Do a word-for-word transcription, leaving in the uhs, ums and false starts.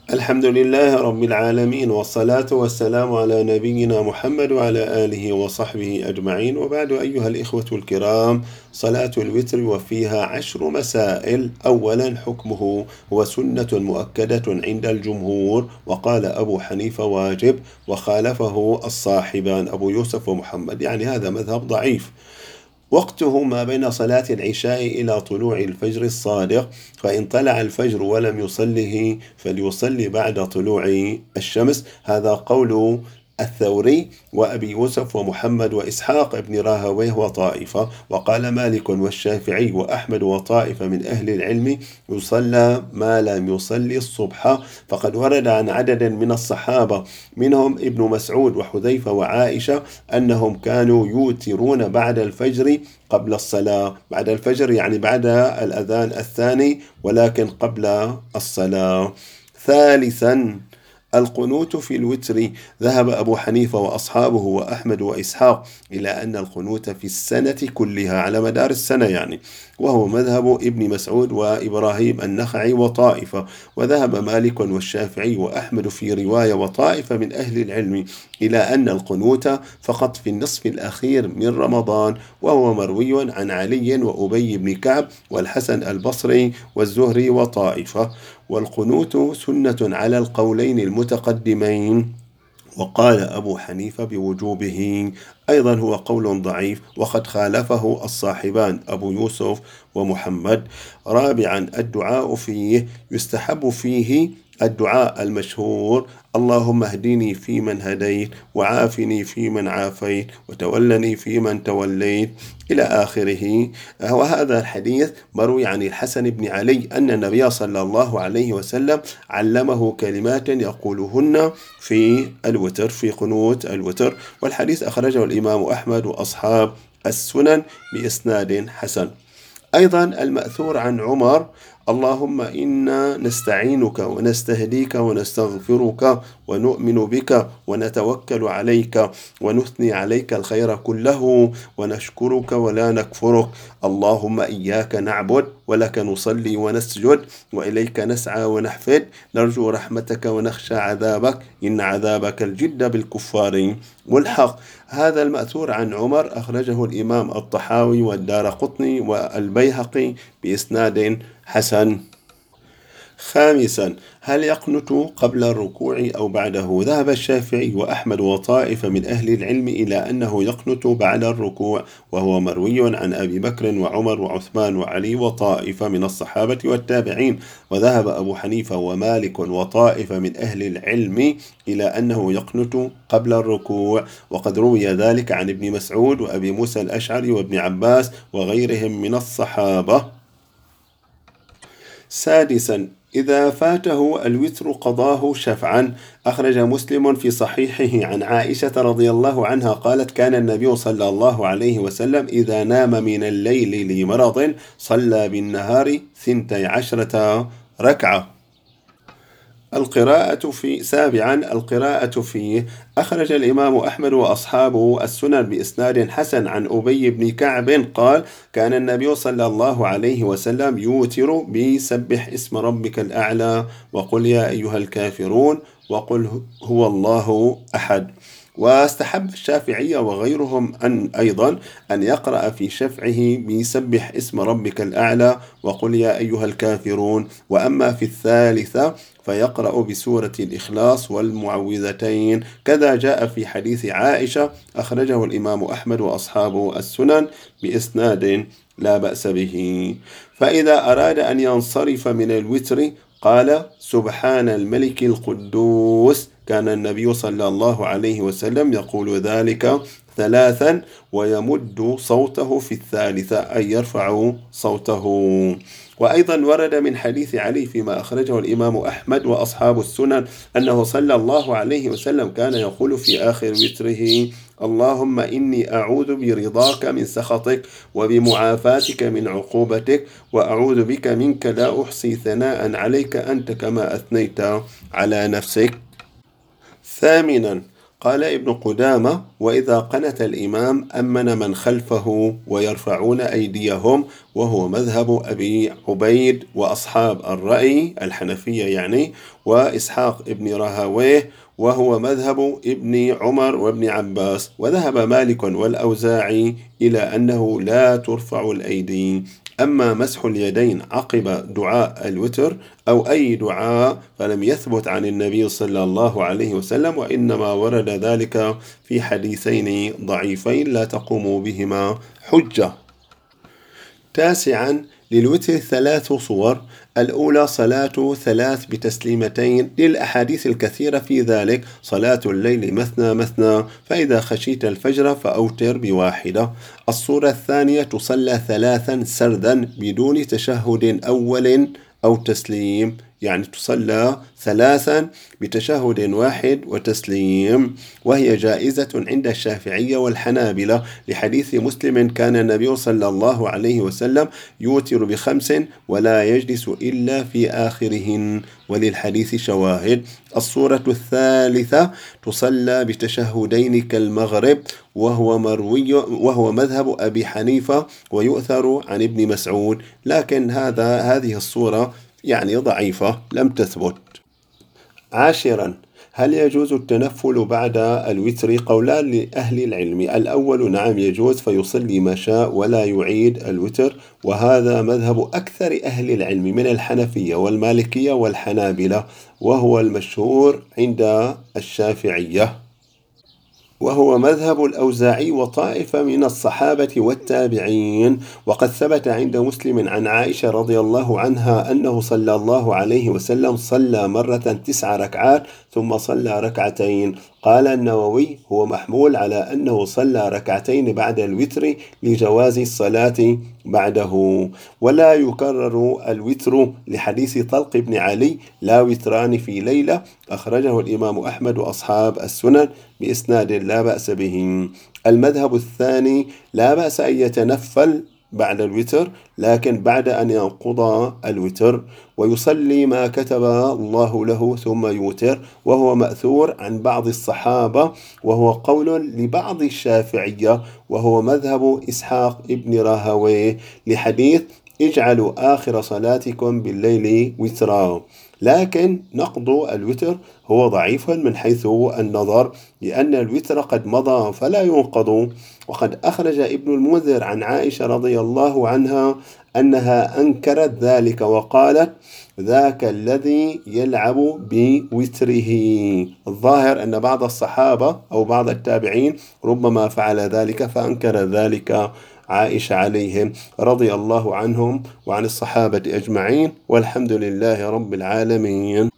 الحمد لله رب العالمين، والصلاة والسلام على نبينا محمد وعلى آله وصحبه أجمعين، وبعد. أيها الإخوة الكرام، صلاة الوتر وفيها عشر مسائل. أولا، حكمه هو سنة مؤكدة عند الجمهور، وقال أبو حنيفة واجب، وخالفه الصاحبان أبو يوسف ومحمد، يعني هذا مذهب ضعيف. وقته ما بين صلاة العشاء إلى طلوع الفجر الصادق، فإن طلع الفجر ولم يصله فليصلي بعد طلوع الشمس. هذا قول الثوري وأبي يوسف ومحمد وإسحاق بن راهويه وطائفة. وقال مالك والشافعي وأحمد وطائفة من أهل العلم: يصلى ما لم يصلي الصبح. فقد ورد عن عدد من الصحابة منهم ابن مسعود وحذيفة وعائشة أنهم كانوا يوترون بعد الفجر قبل الصلاة. بعد الفجر يعني بعد الأذان الثاني، ولكن قبل الصلاة. ثالثا، القنوت في الوتر. ذهب أبو حنيفة وأصحابه وأحمد وإسحاق إلى أن القنوت في السنة كلها على مدار السنة يعني، وهو مذهب ابن مسعود وإبراهيم النخعي وطائفة. وذهب مالك والشافعي وأحمد في رواية وطائفة من أهل العلم إلى أن القنوت فقط في النصف الأخير من رمضان، وهو مروي عن علي وأبي بن كعب والحسن البصري والزهري وطائفة. والقنوت سنة على القولين المتقدمين، وقال أبو حنيفة بوجوبه. أيضا هو قول ضعيف، وقد خالفه الصاحبان أبو يوسف ومحمد. رابعا، الدعاء فيه. يستحب فيه الدعاء المشهور: اللهم اهدني فيمن هديت، وعافني فيمن عافيت، وتولني فيمن توليت، إلى آخره. وهذا الحديث مروي عن الحسن بن علي أن النبي صلى الله عليه وسلم علمه كلمات يقولهن في الوتر، في قنوت الوتر. والحديث أخرجه الإمام أحمد وأصحاب السنن بإسناد حسن. أيضا المأثور عن عمر: اللهم إنا نستعينك ونستهديك ونستغفرك ونؤمن بك ونتوكل عليك ونثني عليك الخير كله ونشكرك ولا نكفرك. اللهم إياك نعبد ولك نصلي ونسجد وإليك نسعى ونحفد، نرجو رحمتك ونخشى عذابك، إن عذابك الجد بالكفار ملحق. هذا المأثور عن عمر أخرجه الإمام الطحاوي والدارقطني والبيهقي بإسناد حسن. خامسا، هل يقنت قبل الركوع أو بعده؟ ذهب الشافعي وأحمد وطائفة من أهل العلم إلى أنه يقنت بعد الركوع، وهو مروي عن أبي بكر وعمر وعثمان وعلي وطائفة من الصحابة والتابعين. وذهب أبو حنيفة ومالك وطائفة من أهل العلم إلى أنه يقنت قبل الركوع، وقد روي ذلك عن ابن مسعود وأبي موسى الأشعري وابن عباس وغيرهم من الصحابة. سادسا، إذا فاته الوتر قضاه شفعا. أخرج مسلم في صحيحه عن عائشة رضي الله عنها قالت: كان النبي صلى الله عليه وسلم إذا نام من الليل لمرض صلى بالنهار ثنتي عشرة ركعة. القراءة في سابعا، القراءة فيه. أخرج الإمام أحمد وأصحابه السنن بإسناد حسن عن أبي بن كعب قال: كان النبي صلى الله عليه وسلم يوتر بسبح اسم ربك الأعلى، وقل يا أيها الكافرون، وقل هو الله أحد. واستحب الشافعية وغيرهم أن أيضا أن يقرأ في شفعه بسبح اسم ربك الأعلى وقل يا أيها الكافرون. وأما في الثالثة فيقرأ بسورة الإخلاص والمعوذتين، كذا جاء في حديث عائشة أخرجه الإمام أحمد وأصحابه السنن بإسناد لا بأس به. فإذا أراد أن ينصرف من الوتر قال: سبحان الملك القدوس. كان النبي صلى الله عليه وسلم يقول ذلك ثلاثا، ويمد صوته في الثالثة، أي يرفع صوته. وأيضا ورد من حديث علي فيما أخرجه الإمام أحمد وأصحاب السنن أنه صلى الله عليه وسلم كان يقول في آخر وتره: اللهم إني أعوذ برضاك من سخطك وبمعافاتك من عقوبتك، وأعوذ بك منك لا أحصي ثناء عليك أنت كما أثنيت على نفسك. ثامنا، قال ابن قدامة: وإذا قنت الإمام أمن من خلفه ويرفعون أيديهم، وهو مذهب أبي عبيد وأصحاب الرأي الحنفية يعني، وإسحاق ابن راهويه، وهو مذهب ابن عمر وابن عباس. وذهب مالك والأوزاعي إلى أنه لا ترفع الأيدي. أما مسح اليدين عقب دعاء الوتر أو أي دعاء فلم يثبت عن النبي صلى الله عليه وسلم، وإنما ورد ذلك في حديثين ضعيفين لا تقوم بهما حجة. تاسعا: للوتر ثلاث صور. الأولى صلاة ثلاث بتسليمتين، للأحاديث الكثيرة في ذلك: صلاة الليل مثنى مثنى، فإذا خشيت الفجر فأوتر بواحدة. الصورة الثانية تصلى ثلاثا سردا بدون تشهد أول أو تسليم، يعني تصلى ثلاثا بتشهد واحد وتسليم، وهي جائزة عند الشافعية والحنابلة، لحديث مسلم: كان النبي صلى الله عليه وسلم يوتر بخمس ولا يجلس إلا في آخرهن، وللحديث شواهد. الصورة الثالثة تصلى بتشهدين كالمغرب، وهو مروي وهو مذهب أبي حنيفة، ويؤثر عن ابن مسعود، لكن هذا هذه الصورة يعني ضعيفة لم تثبت. عاشرا: هل يجوز التنفل بعد الوتر؟ قولان لأهل العلم: الأول نعم يجوز، فيصلي ما شاء ولا يعيد الوتر، وهذا مذهب أكثر أهل العلم من الحنفية والمالكية والحنابلة، وهو المشهور عند الشافعية، وهو مذهب الأوزاعي وطائفة من الصحابة والتابعين. وقد ثبت عند مسلم عن عائشة رضي الله عنها أنه صلى الله عليه وسلم صلى مرة تسع ركعات ثم صلى ركعتين. قال النووي: هو محمول على أنه صلى ركعتين بعد الوتر لجواز الصلاة بعده، ولا يكرر الوتر، لحديث طلق بن علي: لا وتران في ليلة، أخرجه الإمام أحمد وأصحاب السنن بإسناد لا بأس به. المذهب الثاني: لا بأس أن يتنفل بعد الوتر، لكن بعد أن ينقضى الوتر، ويصلي ما كتب الله له ثم يوتر، وهو مأثور عن بعض الصحابة، وهو قول لبعض الشافعية، وهو مذهب إسحاق ابن راهويه، لحديث: اجعلوا آخر صلاتكم بالليل وترا. لكن نقض الوتر هو ضعيف من حيث النظر، لأن الوتر قد مضى فلا ينقض. وقد أخرج ابن المنذر عن عائشة رضي الله عنها أنها أنكرت ذلك وقالت: ذاك الذي يلعب بوتره. الظاهر أن بعض الصحابة أو بعض التابعين ربما فعل ذلك، فأنكر ذلك عائشة عليهم رضي الله عنهم وعن الصحابة أجمعين، والحمد لله رب العالمين.